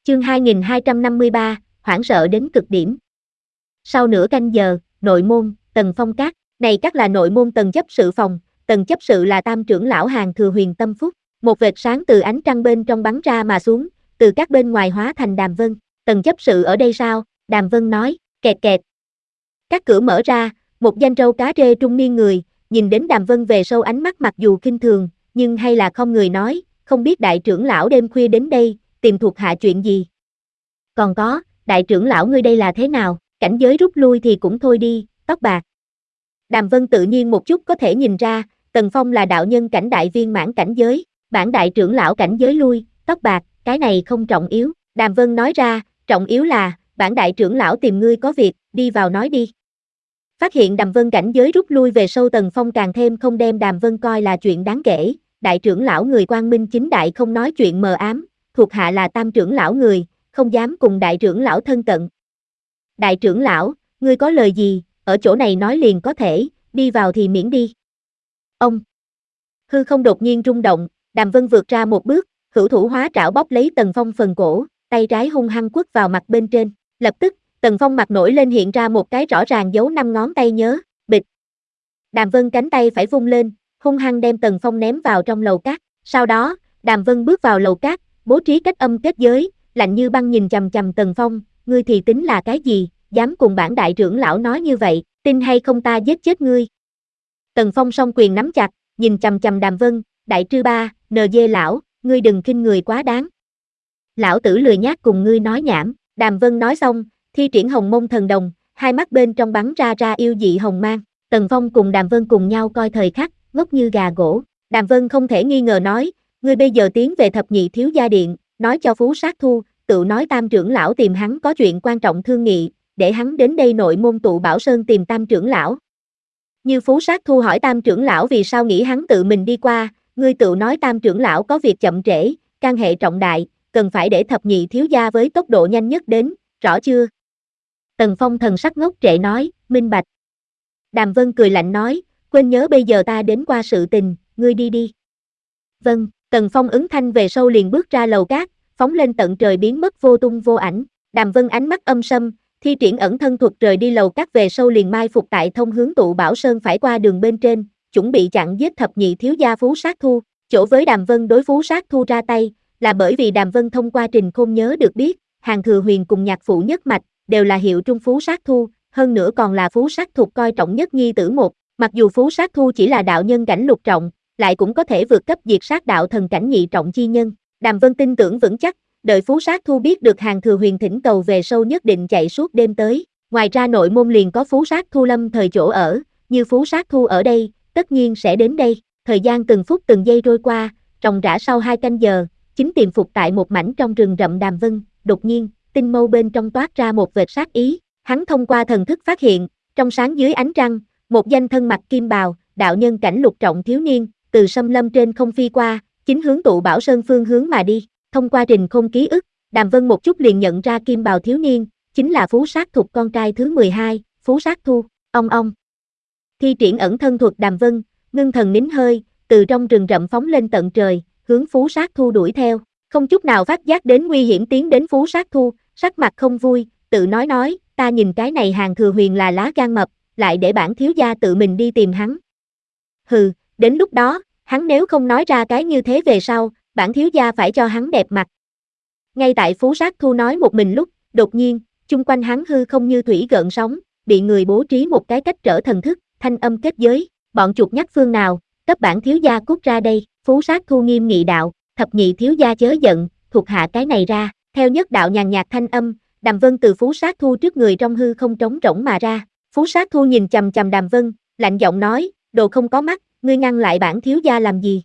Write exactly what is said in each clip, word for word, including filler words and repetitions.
Chương hai nghìn hai trăm năm mươi ba, hoảng sợ đến cực điểm. Sau nửa canh giờ, nội môn, Tần Phong Các, này các là nội môn Tần chấp sự phòng, Tần chấp sự là tam trưởng lão Hàng Thừa Huyền Tâm Phúc, một vệt sáng từ ánh trăng bên trong bắn ra mà xuống, từ các bên ngoài hóa thành Đàm Vân. Tần chấp sự ở đây sao? Đàm Vân nói, kẹt kẹt. Các cửa mở ra, một danh râu cá rê trung niên người, nhìn đến Đàm Vân về sâu ánh mắt mặc dù khinh thường, nhưng hay là không người nói, không biết đại trưởng lão đêm khuya đến đây, tìm thuộc hạ chuyện gì. Còn có, đại trưởng lão ngươi đây là thế nào, cảnh giới rút lui thì cũng thôi đi, tóc bạc. Đàm Vân tự nhiên một chút có thể nhìn ra, Tần Phong là đạo nhân cảnh đại viên mãn cảnh giới, bản đại trưởng lão cảnh giới lui, tóc bạc, cái này không trọng yếu. Đàm Vân nói ra, trọng yếu là, bản đại trưởng lão tìm ngươi có việc, đi vào nói đi. Phát hiện Đàm Vân cảnh giới rút lui về sâu, Tần Phong càng thêm không đem Đàm Vân coi là chuyện đáng kể, đại trưởng lão người quang minh chính đại không nói chuyện mờ ám, thuộc hạ là tam trưởng lão người, không dám cùng đại trưởng lão thân cận. Đại trưởng lão, ngươi có lời gì, ở chỗ này nói liền có thể, đi vào thì miễn đi. Ông. Hư không đột nhiên rung động, Đàm Vân vượt ra một bước, hữu thủ hóa trảo bóp lấy Tần Phong phần cổ, tay trái hung hăng quất vào mặt bên trên, lập tức, Tần Phong mặt nổi lên hiện ra một cái rõ ràng dấu năm ngón tay nhớ, bịch. Đàm Vân cánh tay phải vung lên, hung hăng đem Tần Phong ném vào trong lầu cát, sau đó, Đàm Vân bước vào lầu cát, bố trí cách âm kết giới, lạnh như băng nhìn chằm chằm Tần Phong, ngươi thì tính là cái gì, dám cùng bản đại trưởng lão nói như vậy, tin hay không ta giết chết ngươi. Tần Phong song quyền nắm chặt, nhìn chằm chằm Đàm Vân, đại trư ba, nờ dê lão, ngươi đừng khinh người quá đáng. Lão tử lười nhác cùng ngươi nói nhảm, Đàm Vân nói xong, thi triển hồng mông thần đồng, hai mắt bên trong bắn ra ra yêu dị hồng mang, Tần Phong cùng Đàm Vân cùng nhau coi thời khắc, ngốc như gà gỗ, Đàm Vân không thể nghi ngờ nói, ngươi bây giờ tiến về thập nhị thiếu gia điện, nói cho Phú Sát Thu, tự nói tam trưởng lão tìm hắn có chuyện quan trọng thương nghị, để hắn đến đây nội môn tụ Bảo Sơn tìm tam trưởng lão. Như Phú Sát Thu hỏi tam trưởng lão vì sao nghĩ hắn tự mình đi qua, ngươi tự nói tam trưởng lão có việc chậm trễ, can hệ trọng đại, cần phải để thập nhị thiếu gia với tốc độ nhanh nhất đến, rõ chưa? Tần Phong thần sắc ngốc trệ nói, minh bạch. Đàm Vân cười lạnh nói, quên nhớ bây giờ ta đến qua sự tình, ngươi đi đi. Vâng, Tần Phong ứng thanh về sâu liền bước ra lầu cát, phóng lên tận trời biến mất vô tung vô ảnh. Đàm Vân ánh mắt âm sâm, thi triển ẩn thân thuật rời đi lầu cát về sâu liền mai phục tại thông hướng tụ Bảo Sơn phải qua đường bên trên, chuẩn bị chặn giết thập nhị thiếu gia Phú Sát Thu. Chỗ với Đàm Vân đối Phú Sát Thu ra tay, là bởi vì Đàm Vân thông qua Trình Khôn nhớ được biết, Hàng Thừa Huyền cùng nhạc phụ nhất mạch, đều là hiệu trung Phú Sát Thu, hơn nữa còn là Phú Sát Thục coi trọng nhất nhi tử một, mặc dù Phú Sát Thu chỉ là đạo nhân cảnh lục trọng, lại cũng có thể vượt cấp diệt sát đạo thần cảnh nhị trọng chi nhân. Đàm Vân tin tưởng vững chắc, đợi Phú Sát Thu biết được Hàng Thừa Huyền thỉnh cầu về sâu nhất định chạy suốt đêm tới. Ngoài ra nội môn liền có Phú Sát Thu lâm thời chỗ ở, như Phú Sát Thu ở đây, tất nhiên sẽ đến đây. Thời gian từng phút từng giây trôi qua, ròng rã sau hai canh giờ, chính tiềm phục tại một mảnh trong rừng rậm Đàm Vân, đột nhiên, tinh mâu bên trong toát ra một vệt sát ý, hắn thông qua thần thức phát hiện, trong sáng dưới ánh trăng, một danh thân mặc kim bào, đạo nhân cảnh lục trọng thiếu niên, từ xâm lâm trên không phi qua, chính hướng tụ Bảo Sơn phương hướng mà đi. Thông qua Trình Khôn ký ức, Đàm Vân một chút liền nhận ra kim bào thiếu niên, chính là Phú Sát Thục con trai thứ mười hai, Phú Sát Thu. Ông ông. Thi triển ẩn thân thuật Đàm Vân, ngưng thần nín hơi, từ trong rừng rậm phóng lên tận trời, hướng Phú Sát Thu đuổi theo, không chút nào phát giác đến nguy hiểm tiến đến Phú Sát Thu, sắc mặt không vui, tự nói nói, ta nhìn cái này Hàng Thừa Huyền là lá gan mập, lại để bản thiếu gia tự mình đi tìm hắn. Hừ, đến lúc đó, hắn nếu không nói ra cái như thế về sau, bản thiếu gia phải cho hắn đẹp mặt. Ngay tại Phú Sát Thu nói một mình lúc, đột nhiên, chung quanh hắn hư không như thủy gợn sóng, bị người bố trí một cái cách trở thần thức, thanh âm kết giới, bọn chuột nhắt phương nào, cấp bản thiếu gia cút ra đây. Phú Sát Thu nghiêm nghị đạo, thập nhị thiếu gia chớ giận, thuộc hạ cái này ra. Theo nhất đạo nhàn nhạt thanh âm, Đàm Vân từ Phú Sát Thu trước người trong hư không trống rỗng mà ra. Phú Sát Thu nhìn chằm chằm Đàm Vân, lạnh giọng nói, đồ không có mắt, ngươi ngăn lại bản thiếu gia làm gì?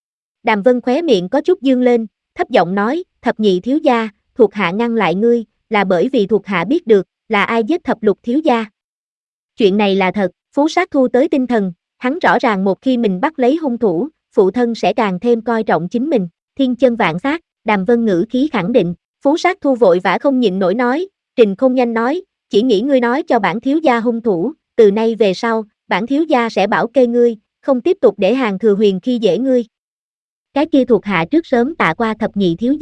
Đàm Vân khóe miệng có chút dương lên, thấp giọng nói, thập nhị thiếu gia, thuộc hạ ngăn lại ngươi, là bởi vì thuộc hạ biết được, là ai giết thập lục thiếu gia. Chuyện này là thật. Phú Sát Thu tới tinh thần, hắn rõ ràng một khi mình bắt lấy hung thủ, phụ thân sẽ càng thêm coi trọng chính mình. Thiên chân vạn sát, Đàm Vân ngữ khí khẳng định. Phú Sát Thu vội vã không nhịn nổi nói, Trình Khôn nhanh nói, chỉ nghĩ ngươi nói cho bản thiếu gia hung thủ, từ nay về sau, bản thiếu gia sẽ bảo kê ngươi, không tiếp tục để Hàng Thừa Huyền khi dễ ngươi. Cái kia thuộc hạ trước sớm tạ qua thập nhị thiếu gia.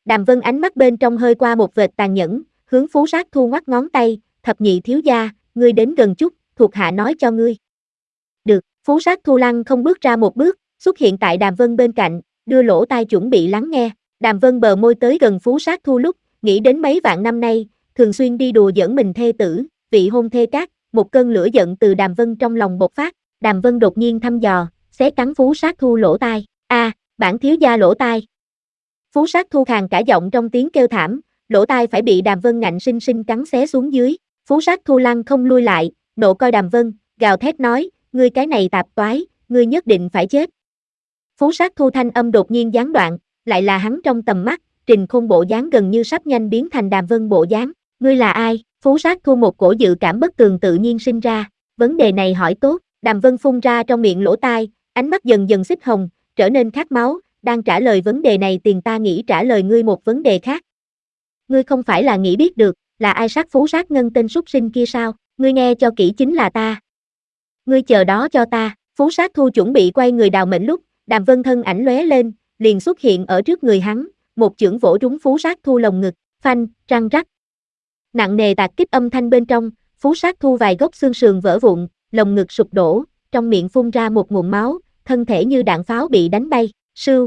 Đàm Vân ánh mắt bên trong hơi qua một vệt tàn nhẫn, hướng Phú Sát Thu ngoắc ngón tay, thập nhị thiếu gia, ngươi đến gần chút, thuộc hạ nói cho ngươi. Được, Phú Sát Thu lăng không bước ra một bước, xuất hiện tại Đàm Vân bên cạnh, đưa lỗ tai chuẩn bị lắng nghe. Đàm Vân bờ môi tới gần Phú Sát Thu lúc, nghĩ đến mấy vạn năm nay, thường xuyên đi đùa giỡn mình thê tử, vị hôn thê cát, một cơn lửa giận từ Đàm Vân trong lòng bộc phát. Đàm Vân đột nhiên thăm dò, xé cắn Phú Sát Thu lỗ tai. A, à, bản thiếu gia lỗ tai. Phú Sát Thu khàn cả giọng trong tiếng kêu thảm, lỗ tai phải bị Đàm Vân ngạnh sinh sinh cắn xé xuống dưới. Phú Sát Thu lăng không lui lại, nộ coi Đàm Vân, gào thét nói, ngươi cái này tạp toái, ngươi nhất định phải chết. Phú Sát Thu thanh âm đột nhiên gián đoạn, lại là hắn trong tầm mắt, Trình Khôn bộ dáng gần như sắp nhanh biến thành Đàm Vân bộ dáng. Ngươi là ai? Phú Sát Thu một cổ dự cảm bất tường tự nhiên sinh ra, vấn đề này hỏi tốt. Đàm Vân phun ra trong miệng lỗ tai, ánh mắt dần dần xích hồng, trở nên khát máu, đang trả lời vấn đề này tiền ta nghĩ trả lời ngươi một vấn đề khác. Ngươi không phải là nghĩ biết được, là ai sát Phú Sát Ngân tên súc sinh kia sao? Ngươi nghe cho kỹ, chính là ta. Ngươi chờ đó cho ta. Phú Sát Thu chuẩn bị quay người đào mệnh lúc, Đàm Vân thân ảnh lóe lên, liền xuất hiện ở trước người hắn, một chưởng vỗ trúng Phú Sát Thu lồng ngực, phanh, răng rắc. Nặng nề tạc kích âm thanh bên trong, Phú Sát Thu vài gốc xương sườn vỡ vụn, lồng ngực sụp đổ, trong miệng phun ra một nguồn máu, thân thể như đạn pháo bị đánh bay, sưu.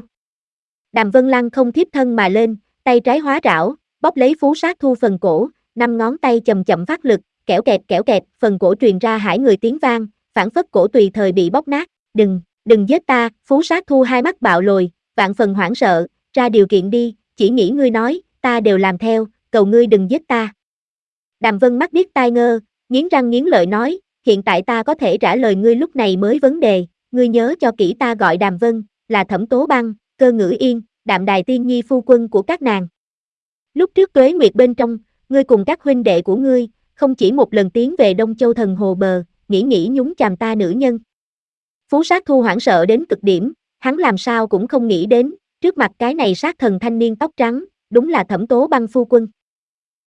Đàm Vân lăng không thiếp thân mà lên, tay trái hóa rảo, bóp lấy Phú Sát Thu phần cổ, năm ngón tay chậm chậm phát lực, kẽo kẹt kẽo kẹt, phần cổ truyền ra hải người tiếng vang, phản phất cổ tùy thời bị bóp nát. Đừng, đừng giết ta. Phú Sát Thu hai mắt bạo lồi, vạn phần hoảng sợ, ra điều kiện đi, chỉ nghĩ ngươi nói, ta đều làm theo, cầu ngươi đừng giết ta. Đàm Vân mắt điếc tai ngơ, nghiến răng nghiến lợi nói, hiện tại ta có thể trả lời ngươi lúc này mới vấn đề, ngươi nhớ cho kỹ ta gọi Đàm Vân, là Thẩm Tố Băng, Cơ Ngữ Yên, Đạm Đài Tiên Nhi phu quân của các nàng. Lúc trước Tuế Nguyệt bên trong, ngươi cùng các huynh đệ của ngươi, không chỉ một lần tiến về Đông Châu Thần Hồ bờ, nghĩ nghĩ nhúng chàm ta nữ nhân. Phú Sát Thu hoảng sợ đến cực điểm, hắn làm sao cũng không nghĩ đến, trước mặt cái này sát thần thanh niên tóc trắng, đúng là Thẩm Tố Băng phu quân.